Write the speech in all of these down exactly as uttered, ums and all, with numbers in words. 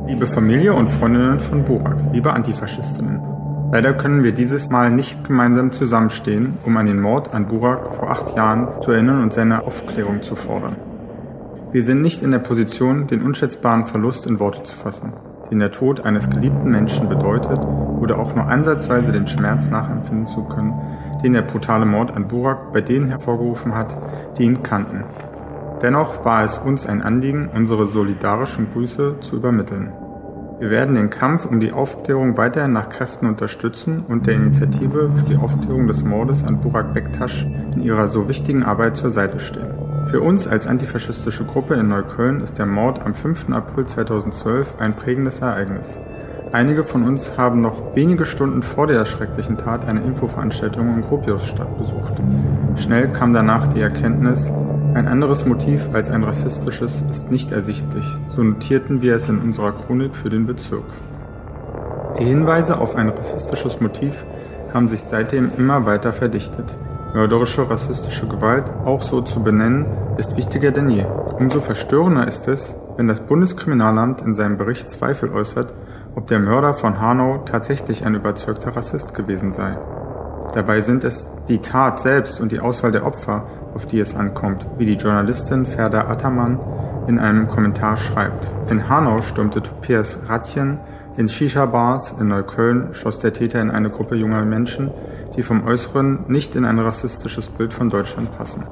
Liebe Familie und Freundinnen von Burak, liebe Antifaschistinnen. Leider können wir dieses Mal nicht gemeinsam zusammenstehen, um an den Mord an Burak vor acht Jahren zu erinnern und seine Aufklärung zu fordern. Wir sind nicht in der Position, den unschätzbaren Verlust in Worte zu fassen, den der Tod eines geliebten Menschen bedeutet, oder auch nur ansatzweise den Schmerz nachempfinden zu können, den der brutale Mord an Burak bei denen hervorgerufen hat, die ihn kannten. Dennoch war es uns ein Anliegen, unsere solidarischen Grüße zu übermitteln. Wir werden den Kampf um die Aufklärung weiterhin nach Kräften unterstützen und der Initiative für die Aufklärung des Mordes an Burak Bektasch in ihrer so wichtigen Arbeit zur Seite stehen. Für uns als antifaschistische Gruppe in Neukölln ist der Mord am fünften April zweitausendzwölf ein prägendes Ereignis. Einige von uns haben noch wenige Stunden vor der schrecklichen Tat eine Infoveranstaltung in Gropiusstadt besucht. Schnell kam danach die Erkenntnis, ein anderes Motiv als ein rassistisches ist nicht ersichtlich, so notierten wir es in unserer Chronik für den Bezirk. Die Hinweise auf ein rassistisches Motiv haben sich seitdem immer weiter verdichtet. Mörderische rassistische Gewalt, auch so zu benennen, ist wichtiger denn je. Umso verstörender ist es, wenn das Bundeskriminalamt in seinem Bericht Zweifel äußert, ob der Mörder von Hanau tatsächlich ein überzeugter Rassist gewesen sei. Dabei sind es die Tat selbst und die Auswahl der Opfer, auf die es ankommt, wie die Journalistin Ferda Ataman in einem Kommentar schreibt. In Hanau stürmte Tobias Ratjen in Shisha-Bars, in Neukölln schoss der Täter in eine Gruppe junger Menschen, die vom Äußeren nicht in ein rassistisches Bild von Deutschland passen.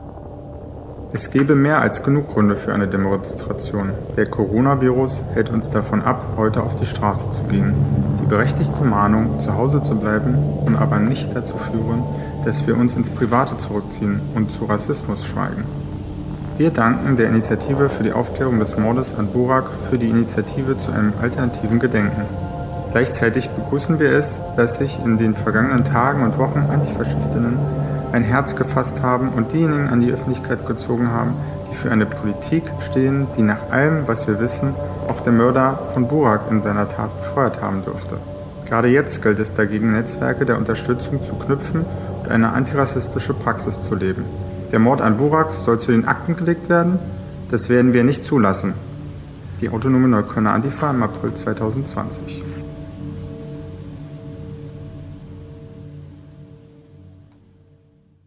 Es gäbe mehr als genug Gründe für eine Demonstration. Der Coronavirus hält uns davon ab, heute auf die Straße zu gehen. Die berechtigte Mahnung, zu Hause zu bleiben, kann aber nicht dazu führen, dass wir uns ins Private zurückziehen und zu Rassismus schweigen. Wir danken der Initiative für die Aufklärung des Mordes an Burak für die Initiative zu einem alternativen Gedenken. Gleichzeitig begrüßen wir es, dass sich in den vergangenen Tagen und Wochen Antifaschistinnen ein Herz gefasst haben und diejenigen an die Öffentlichkeit gezogen haben, die für eine Politik stehen, die nach allem, was wir wissen, auch der Mörder von Burak in seiner Tat befeuert haben dürfte. Gerade jetzt gilt es dagegen, Netzwerke der Unterstützung zu knüpfen und eine antirassistische Praxis zu leben. Der Mord an Burak soll zu den Akten gelegt werden? Das werden wir nicht zulassen. Die Autonome Neuköllner Antifa im April zweitausendzwanzig.